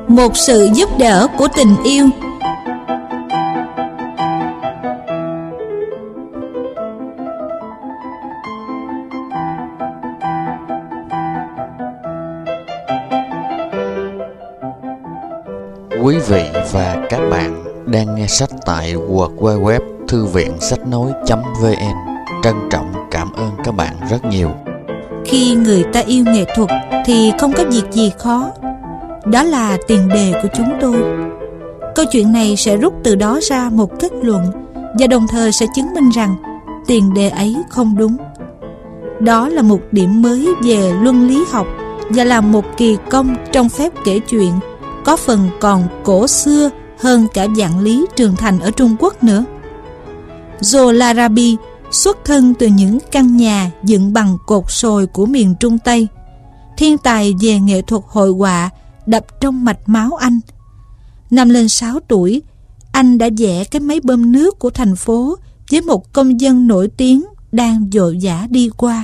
Một sự giúp đỡ của tình yêu. Quý vị và các bạn đang nghe sách tại www thư viện sách nói.vn. Trân trọng cảm ơn các bạn rất nhiều. Khi người ta yêu nghệ thuật thì không có việc gì khó. Đó là tiền đề của chúng tôi. Câu chuyện này sẽ rút từ đó ra một kết luận, và đồng thời sẽ chứng minh rằng tiền đề ấy không đúng. Đó là một điểm mới về luân lý học và là một kỳ công trong phép kể chuyện, có phần còn cổ xưa hơn cả vạn lý trường thành ở Trung Quốc nữa. Joe Larabi xuất thân từ những căn nhà dựng bằng cột sồi của miền Trung Tây. Thiên tài về nghệ thuật hội họa đập trong mạch máu anh. Năm lên 6 tuổi, anh đã vẽ cái máy bơm nước của thành phố với một công dân nổi tiếng đang vội vã đi qua.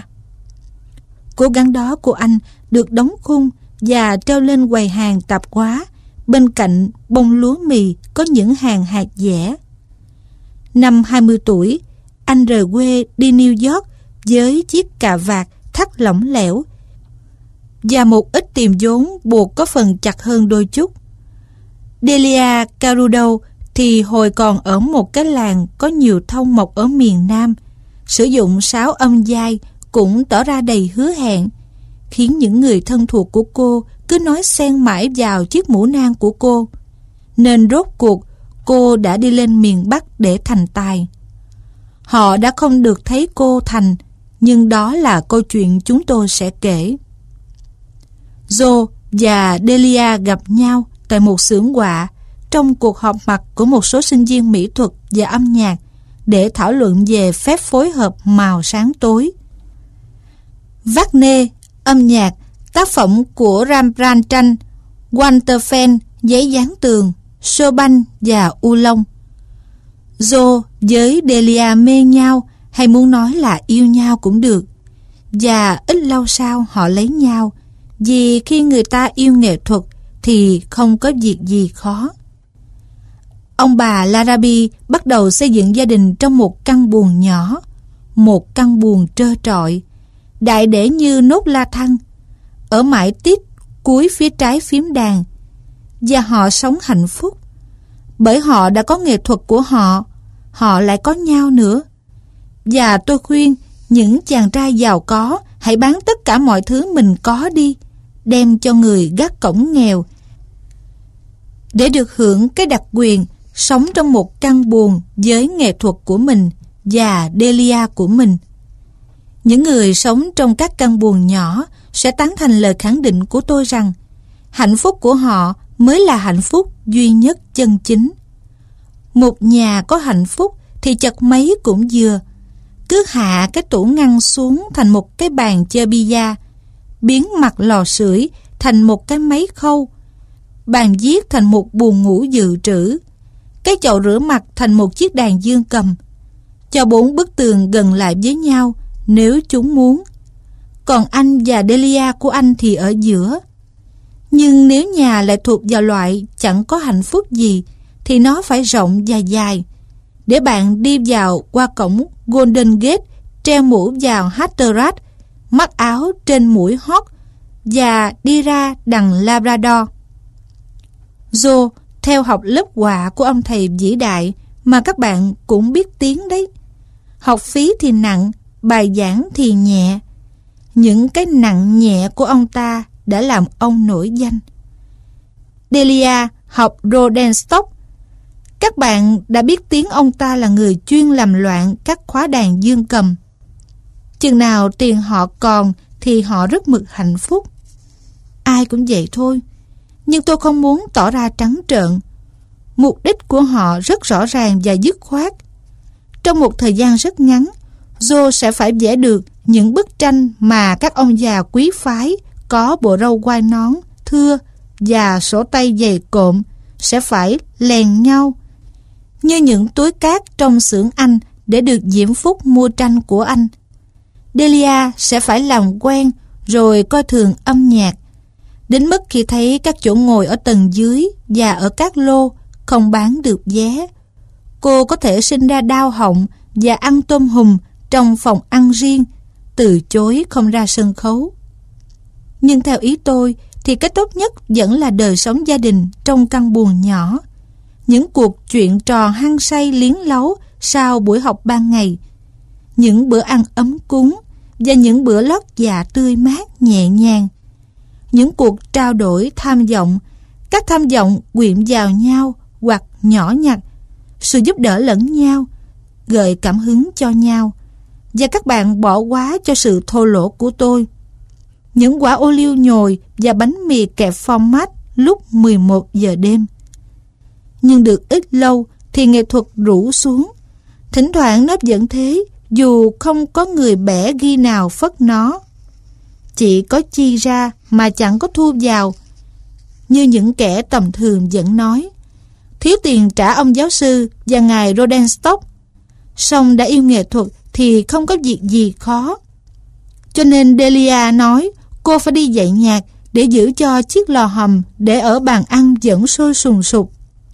Cố gắng đó của anh được đóng khung và treo lên quầy hàng tạp hóa bên cạnh bông lúa mì có những hàng hạt dẻ. Năm 20 tuổi, anh rời quê đi New York với chiếc cà vạt thắt lỏng lẻo và một ít tiền vốn buộc có phần chặt hơn đôi chút. Delia Carudo thì hồi còn ở một cái làng có nhiều thông mộc ở miền Nam, sử dụng sáo âm dai cũng tỏ ra đầy hứa hẹn, khiến những người thân thuộc của cô cứ nói xen mãi vào chiếc mũ nang của cô. Nên rốt cuộc cô đã đi lên miền Bắc để thành tài. Họ đã không được thấy cô thành, nhưng đó là câu chuyện chúng tôi sẽ kể. Joe và Delia gặp nhau tại một xưởng họa trong cuộc họp mặt của một số sinh viên mỹ thuật và âm nhạc để thảo luận về phép phối hợp màu sáng tối. Wagner, âm nhạc, tác phẩm của Rembrandt tranh, Walter Fenn, giấy dán tường, Chopin và Oolong. Joe với Delia mê nhau, hay muốn nói là yêu nhau cũng được. Và ít lâu sau họ lấy nhau, vì khi người ta yêu nghệ thuật thì không có việc gì khó. Ông bà Larabi bắt đầu xây dựng gia đình trong một căn buồng nhỏ, một căn buồng trơ trọi, đại để như nốt la thăng, ở mãi tít cuối phía trái phím đàn, và họ sống hạnh phúc. Bởi họ đã có nghệ thuật của họ lại có nhau nữa. Và tôi khuyên những chàng trai giàu có hãy bán tất cả mọi thứ mình có đi, đem cho người gác cổng nghèo, để được hưởng cái đặc quyền sống trong một căn buồng với nghệ thuật của mình và Delia của mình. Những người sống trong các căn buồng nhỏ sẽ tán thành lời khẳng định của tôi rằng hạnh phúc của họ mới là hạnh phúc duy nhất chân chính. Một nhà có hạnh phúc thì chật mấy cũng vừa. Cứ hạ cái tủ ngăn xuống thành một cái bàn chơi bida, biến mặt lò sưởi thành một cái máy khâu, bàn viết thành một buồng ngủ dự trữ, cái chậu rửa mặt thành một chiếc đàn dương cầm, cho 4 bức tường gần lại với nhau nếu chúng muốn. Còn anh và Delia của anh thì ở giữa. Nhưng nếu nhà lại thuộc vào loại chẳng có hạnh phúc gì thì nó phải rộng và dài, để bạn đi vào qua cổng Golden Gate, treo mũ vào Hatteras, mắc áo trên mũi hót và đi ra đằng Labrador. Joe theo học lớp họa của ông thầy vĩ đại mà các bạn cũng biết tiếng đấy. Học phí thì nặng, bài giảng thì nhẹ. Những cái nặng nhẹ của ông ta đã làm ông nổi danh. Delia học Rodenstock. Các bạn đã biết tiếng ông ta là người chuyên làm loạn các khóa đàn dương cầm. Chừng nào tiền họ còn thì họ rất mực hạnh phúc. Ai cũng vậy thôi. Nhưng tôi không muốn tỏ ra trắng trợn. Mục đích của họ rất rõ ràng và dứt khoát. Trong một thời gian rất ngắn, Joe sẽ phải vẽ được những bức tranh mà các ông già quý phái có bộ râu quai nón, thưa và sổ tay dày cộm sẽ phải lèn nhau như những túi cát trong xưởng anh để được diễm phúc mua tranh của anh. Delia sẽ phải làm quen rồi coi thường âm nhạc. đến mức khi thấy các chỗ ngồi ở tầng dưới và ở các lô không bán được vé, cô có thể sinh ra đau họng và ăn tôm hùm trong phòng ăn riêng, từ chối không ra sân khấu. Nhưng theo ý tôi thì cái tốt nhất vẫn là đời sống gia đình trong căn buồng nhỏ, những cuộc chuyện trò hăng say liến láu sau buổi học ban ngày, những bữa ăn ấm cúng và những bữa lót dạ tươi mát nhẹ nhàng, những cuộc trao đổi tham vọng, các tham vọng quyện vào nhau hoặc nhỏ nhặt, sự giúp đỡ lẫn nhau, gợi cảm hứng cho nhau, và các bạn bỏ quá cho sự thô lỗ của tôi. Những quả ô liu nhồi và bánh mì kẹp format lúc 11 giờ đêm. Nhưng được ít lâu thì nghệ thuật rũ xuống. Thỉnh thoảng nó vẫn thế, dù không có người bẻ ghi nào phất nó. Chỉ có chi ra mà chẳng có thu vào. Như những kẻ tầm thường vẫn nói, thiếu tiền trả ông giáo sư và ngài Rodenstock. Song đã yêu nghệ thuật thì không có việc gì khó. Cho nên Delia nói cô phải đi dạy nhạc để giữ cho chiếc lò hầm để ở bàn ăn vẫn sôi sùng sục.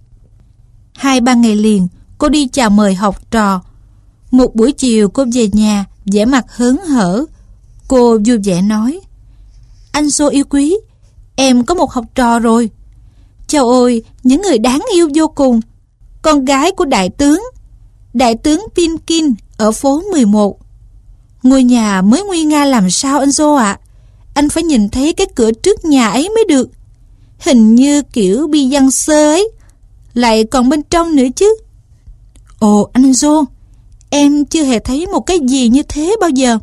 2-3 ngày liền cô đi chào mời học trò. Một buổi chiều cô về nhà vẻ mặt hớn hở. Cô vui vẻ nói, anh Joe yêu quý, em có một học trò rồi. Chào ôi, những người đáng yêu vô cùng. Con gái của đại tướng Pinkin ở phố 11. Ngôi nhà mới nguy nga làm sao anh Joe ạ? Anh phải nhìn thấy cái cửa trước nhà ấy mới được. Hình như kiểu bi văn sơ ấy. Lại còn bên trong nữa chứ. Ồ anh Joe, em chưa hề thấy một cái gì như thế bao giờ.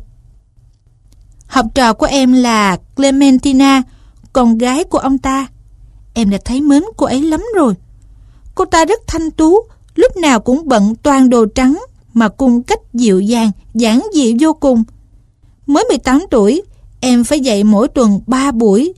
Học trò của em là Clementina, con gái của ông ta. Em đã thấy mến cô ấy lắm rồi. Cô ta rất thanh tú, lúc nào cũng bận toàn đồ trắng mà cung cách dịu dàng, giản dị vô cùng. Mới 18 tuổi, em phải dạy mỗi tuần 3 buổi.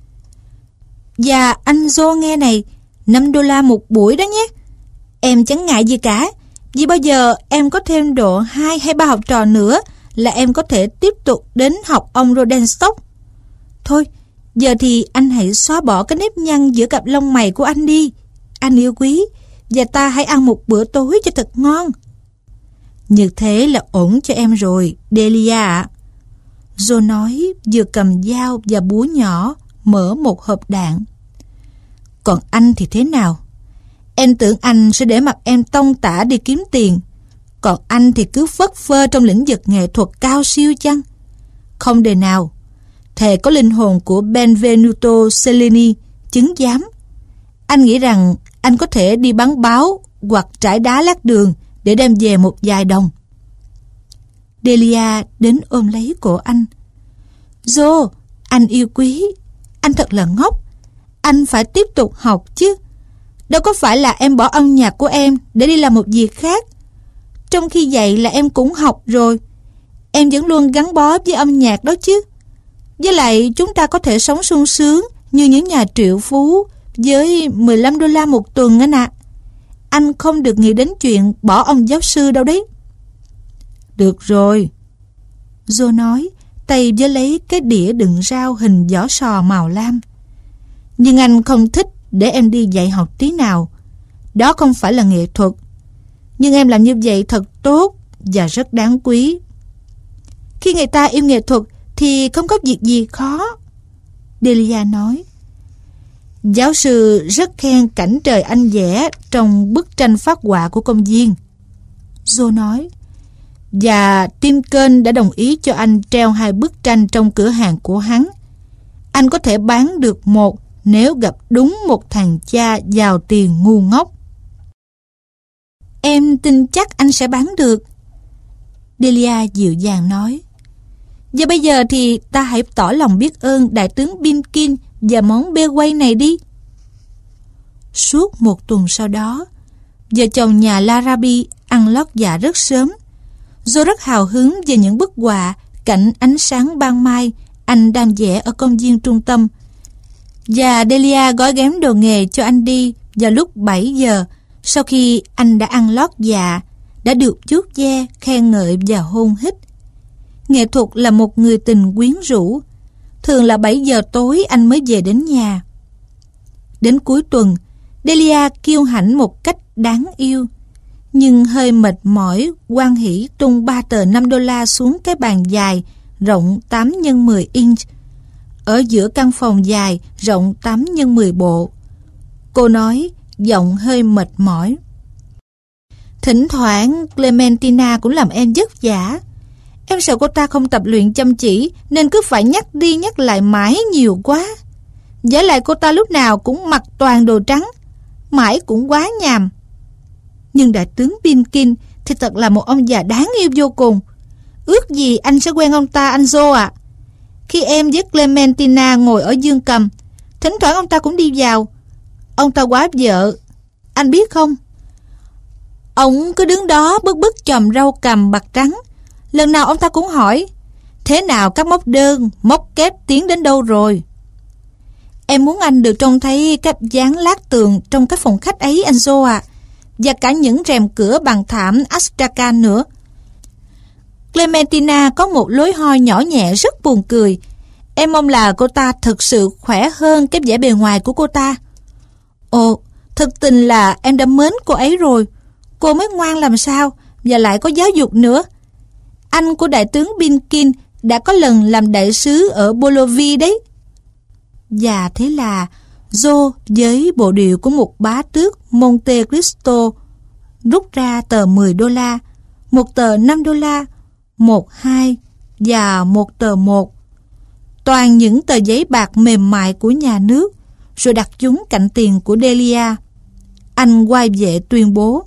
Và anh Joe nghe này, $5 một buổi đó nhé. Em chẳng ngại gì cả, vì bao giờ em có thêm độ 2 hay 3 học trò nữa là em có thể tiếp tục đến học ông Rodenstock. Thôi, giờ thì anh hãy xóa bỏ cái nếp nhăn giữa cặp lông mày của anh đi. Anh yêu quý, và ta hãy ăn một bữa tối cho thật ngon. Như thế là ổn cho em rồi, Delia ạ. Joe nói vừa cầm dao và búa nhỏ mở một hộp đạn. Còn anh thì thế nào? Em tưởng anh sẽ để mặc em tông tả đi kiếm tiền. Còn anh thì cứ phất phơ trong lĩnh vực nghệ thuật cao siêu chăng? Không đời nào. Thề có linh hồn của Benvenuto Cellini chứng giám. Anh nghĩ rằng anh có thể đi bán báo hoặc trải đá lát đường để đem về một vài đồng. Delia đến ôm lấy cổ anh. Joe, anh yêu quý, anh thật là ngốc. Anh phải tiếp tục học chứ. Đâu có phải là em bỏ âm nhạc của em để đi làm một việc khác. Trong khi dạy là em cũng học rồi. Em vẫn luôn gắn bó với âm nhạc đó chứ. Với lại chúng ta có thể sống sung sướng như những nhà triệu phú với $15 một tuần anh ạ. Anh không được nghĩ đến chuyện bỏ ông giáo sư đâu đấy. Được rồi, Joe nói, tay với lấy cái đĩa đựng rau hình vỏ sò màu lam. Nhưng anh không thích để em đi dạy học tí nào. Đó không phải là nghệ thuật. Nhưng em làm như vậy thật tốt và rất đáng quý. Khi người ta yêu nghệ thuật thì không có việc gì khó, Delia nói. Giáo sư rất khen cảnh trời anh vẽ trong bức tranh phác họa của công viên, Joe nói. Và Tinken đã đồng ý cho anh treo 2 bức tranh trong cửa hàng của hắn. Anh có thể bán được một nếu gặp đúng một thằng cha giàu tiền ngu ngốc. Em tin chắc anh sẽ bán được, Delia dịu dàng nói. Và bây giờ thì ta hãy tỏ lòng biết ơn đại tướng Pinkin và món bê quay này đi. Suốt một tuần sau đó, vợ chồng nhà Larabi ăn lót dạ rất sớm. Joe rất hào hứng về những bức họa cảnh ánh sáng ban mai anh đang vẽ ở công viên trung tâm. Và Delia gói ghém đồ nghề cho anh đi vào lúc 7 giờ, sau khi anh đã ăn lót dạ, đã được vuốt ve, khen ngợi và hôn hít. Nghệ thuật là một người tình quyến rũ. Thường là 7 giờ tối anh mới về đến nhà. Đến cuối tuần, Delia kiêu hãnh một cách đáng yêu, nhưng hơi mệt mỏi hoan hỉ tung 3 tờ $5 xuống cái bàn dài rộng 8x10 inch ở giữa căn phòng dài rộng 8x10 bộ. Cô nói, giọng hơi mệt mỏi: "Thỉnh thoảng Clementina cũng làm em vất vả. Em sợ cô ta không tập luyện chăm chỉ nên cứ phải nhắc đi nhắc lại mãi nhiều quá. Với lại cô ta lúc nào cũng mặc toàn đồ trắng, mãi cũng quá nhàm. Nhưng đại tướng Pinkin thì thật là một ông già đáng yêu vô cùng. Ước gì anh sẽ quen ông ta, anh Joe ạ. Khi em với Clementina ngồi ở giường cầm, thỉnh thoảng ông ta cũng đi vào. Ông ta quá vợ, anh biết không? Ông cứ đứng đó bức bức chòm râu cằm bạc trắng. Lần nào ông ta cũng hỏi: thế nào các móc đơn, móc kép tiến đến đâu rồi? Em muốn anh được trông thấy các dán lát tường trong cái phòng khách ấy, anh Joe ạ. Và cả những rèm cửa bằng thảm Astrakhan nữa. Clementina có một lối hoi nhỏ nhẹ rất buồn cười. Em mong là cô ta thực sự khỏe hơn cái vẻ bề ngoài của cô ta. Ồ, thực tình là em đã mến cô ấy rồi. Cô mới ngoan làm sao, và lại có giáo dục nữa. Anh của đại tướng Pinkin đã có lần làm đại sứ ở Bolivia đấy. Và thế là Joe với bộ điệu của một bá tước Monte Cristo rút ra tờ $10, một tờ $5, một 2 và một tờ 1. Toàn những tờ giấy bạc mềm mại của nhà nước, rồi đặt chúng cạnh tiền của Delia. Anh quay về tuyên bố: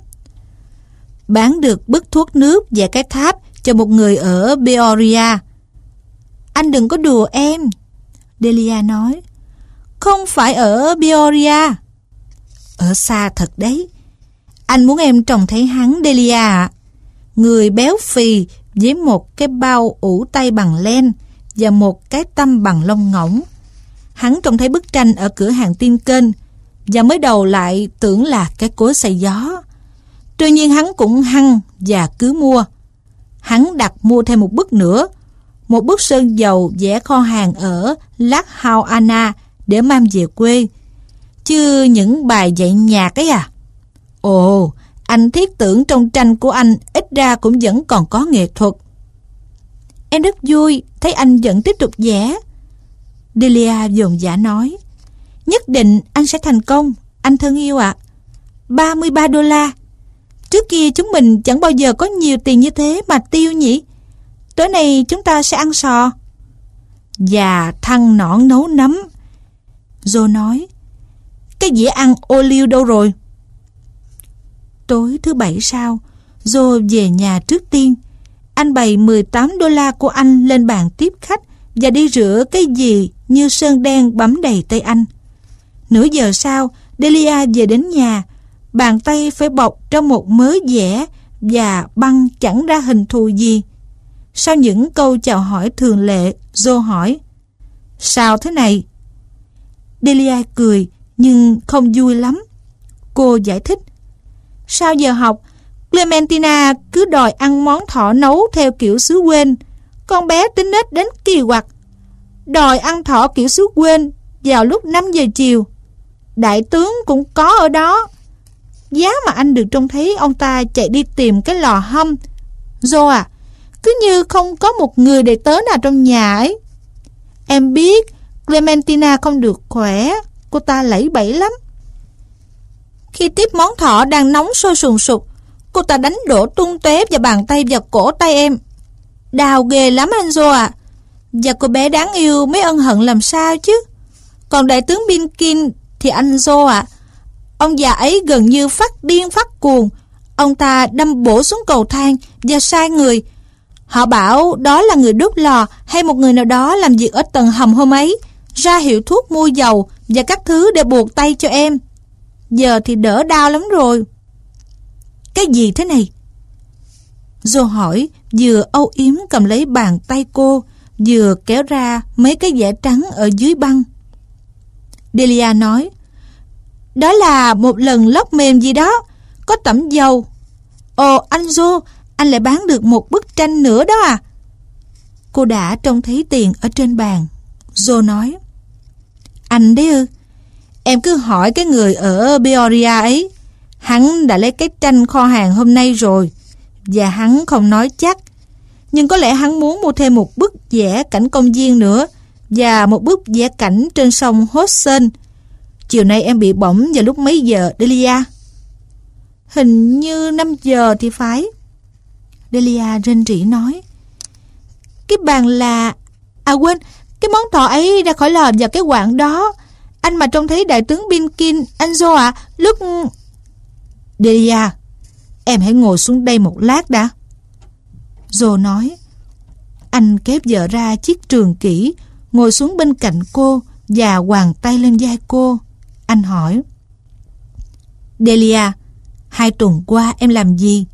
bán được bức thuốc nước và cái tháp cho một người ở Peoria. Anh đừng có đùa em, Delia nói. Không phải ở Peoria. Ở xa thật đấy. Anh muốn em trông thấy hắn, Delia ạ. Người béo phì với một cái bao ủ tay bằng len và một cái tăm bằng lông ngỗng. Hắn trông thấy bức tranh ở cửa hàng tin kênh và mới đầu lại tưởng là cái cối xay gió. Tuy nhiên hắn cũng hăng và cứ mua. Hắn đặt mua thêm một bức nữa, một bức sơn dầu vẽ kho hàng ở Lackawanna để mang về quê. Chứ những bài dạy nhạc ấy à? Ồ, anh thiết tưởng trong tranh của anh ít ra cũng vẫn còn có nghệ thuật. Em rất vui thấy anh vẫn tiếp tục vẽ, Delia dồn dã nói. Nhất định anh sẽ thành công, anh thân yêu ạ. $33. Trước kia chúng mình chẳng bao giờ có nhiều tiền như thế mà tiêu nhỉ. Tối nay chúng ta sẽ ăn sò. Và thăn nõn nấu nấm, Joe nói. Cái dĩa ăn ô liu đâu rồi? Tối thứ Bảy sau, Joe về nhà trước tiên. Anh bày $18 của anh lên bàn tiếp khách và đi rửa cái gì như sơn đen bấm đầy tay anh. Nửa giờ sau, Delia về đến nhà. Bàn tay phải bọc trong một mớ vẽ và băng chẳng ra hình thù gì. Sau những câu chào hỏi thường lệ, Joe hỏi: sao thế này? Delia cười nhưng không vui lắm. Cô giải thích: sau giờ học, Clementina cứ đòi ăn món thỏ nấu theo kiểu xứ quên. Con bé tính nết đến kỳ quặc. Đòi ăn thỏ kiểu xứ quên vào lúc 5 giờ chiều. Đại tướng cũng có ở đó. Giá mà anh được trông thấy ông ta chạy đi tìm cái lò hâm. Joe à, cứ như không có một người đầy tớ nào trong nhà ấy. Em biết Clementina không được khỏe. Cô ta lẫy bẫy lắm. Khi tiếp món thỏ đang nóng sôi sùng sục, cô ta đánh đổ tung tóe vào bàn tay và cổ tay em. Đau ghê lắm anh Joe ạ. Và cô bé đáng yêu mới ân hận làm sao chứ. Còn đại tướng Pinkin thì anh Joe ạ, ông già ấy gần như phát điên phát cuồng. Ông ta đâm bổ xuống cầu thang và sai người. Họ bảo đó là người đốt lò hay một người nào đó làm việc ở tầng hầm hôm ấy, ra hiệu thuốc mua dầu và các thứ để buộc tay cho em. Giờ thì đỡ đau lắm rồi. Cái gì thế này? Joe hỏi, vừa âu yếm cầm lấy bàn tay cô, vừa kéo ra mấy cái vẽ trắng ở dưới băng. Delia nói: đó là một lần lót mềm gì đó, có tẩm dầu. Ồ anh Joe, anh lại bán được một bức tranh nữa đó à? Cô đã trông thấy tiền ở trên bàn. Joe nói. Anh đấy ư? Em cứ hỏi cái người ở Peoria ấy. Hắn đã lấy cái tranh kho hàng hôm nay rồi, và hắn không nói chắc. Nhưng có lẽ hắn muốn mua thêm một bức vẽ cảnh công viên nữa, và một bức vẽ cảnh trên sông Hudson. Chiều nay em bị bỏng vào lúc mấy giờ, Delia? Hình như 5 giờ thì phải. Delia rên rỉ nói. Cái bàn là... À quên, cái món thọ ấy ra khỏi lò vào cái quạng đó. Anh mà trông thấy đại tướng Binkin, anh Joe ạ, lúc... Delia, em hãy ngồi xuống đây một lát đã. Joe nói. Anh kéo vợ ra chiếc trường kỷ, ngồi xuống bên cạnh cô và quàng tay lên vai cô. Anh hỏi. Delia, 2 tuần qua em làm gì?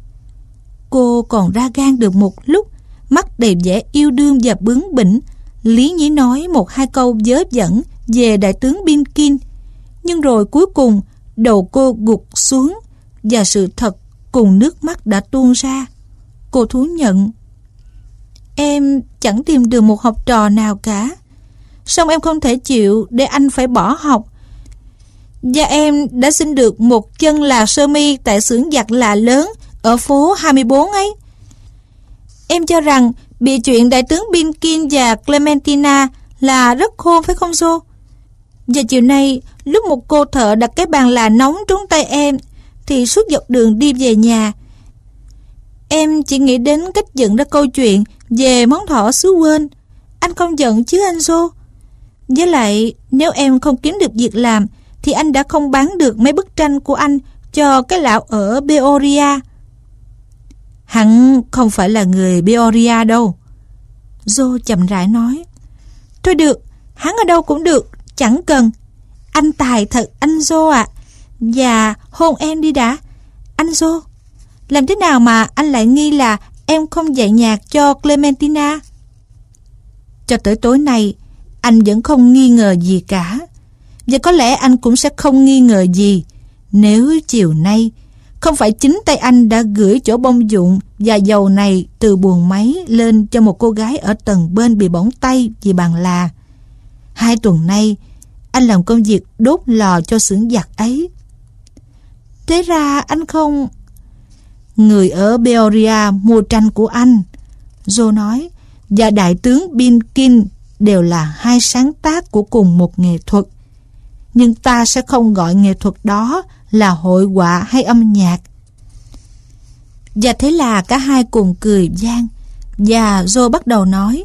Cô còn ra gan được một lúc, mắt đầy vẻ yêu đương và bướng bỉnh, lý nhí nói 1-2 câu vớ vẩn về đại tướng Binkin. Nhưng rồi cuối cùng đầu cô gục xuống, và sự thật cùng nước mắt đã tuôn ra. Cô thú nhận. Em chẳng tìm được một học trò nào cả. Song em không thể chịu để anh phải bỏ học. Và em đã xin được một chân là sơ mi tại xưởng giặt là lớn ở phố 24 ấy. Em cho rằng bị chuyện đại tướng Binkin và Clementina là rất khôn phải không Joe? Và chiều nay lúc một cô thợ đặt cái bàn là nóng trúng tay em, thì suốt dọc đường đi về nhà, em chỉ nghĩ đến cách dựng ra câu chuyện về món thọ xứ quên. Anh không giận chứ anh Joe? Với lại nếu em không kiếm được việc làm thì anh đã không bán được mấy bức tranh của anh cho cái lão ở Peoria. Hắn không phải là người Peoria đâu, Joe chậm rãi nói. Thôi được, hắn ở đâu cũng được, chẳng cần. Anh tài thật anh Joe ạ. Và hôn em đi đã. Anh Joe, làm thế nào mà anh lại nghi là em không dạy nhạc cho Clementina? Cho tới tối nay anh vẫn không nghi ngờ gì cả. Và có lẽ anh cũng sẽ không nghi ngờ gì nếu chiều nay không phải chính tay anh đã gửi chỗ bông dụng và dầu này từ buồng máy lên cho một cô gái ở tầng bên bị bỏng tay vì bàn là. 2 tuần nay anh làm công việc đốt lò cho xưởng giặt ấy. Thế ra anh không... Người ở Peoria mua tranh của anh, Joe nói, và đại tướng Binkin đều là 2 sáng tác của cùng một nghệ thuật. Nhưng ta sẽ không gọi nghệ thuật đó là hội họa hay âm nhạc. Và thế là cả hai cùng cười vang. Và Joe bắt đầu nói.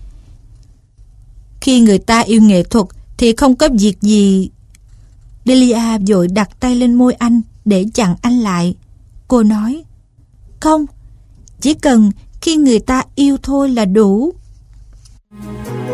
Khi người ta yêu nghệ thuật thì không có việc gì. Delia vội đặt tay lên môi anh để chặn anh lại. Cô nói. Không, chỉ cần khi người ta yêu thôi là đủ.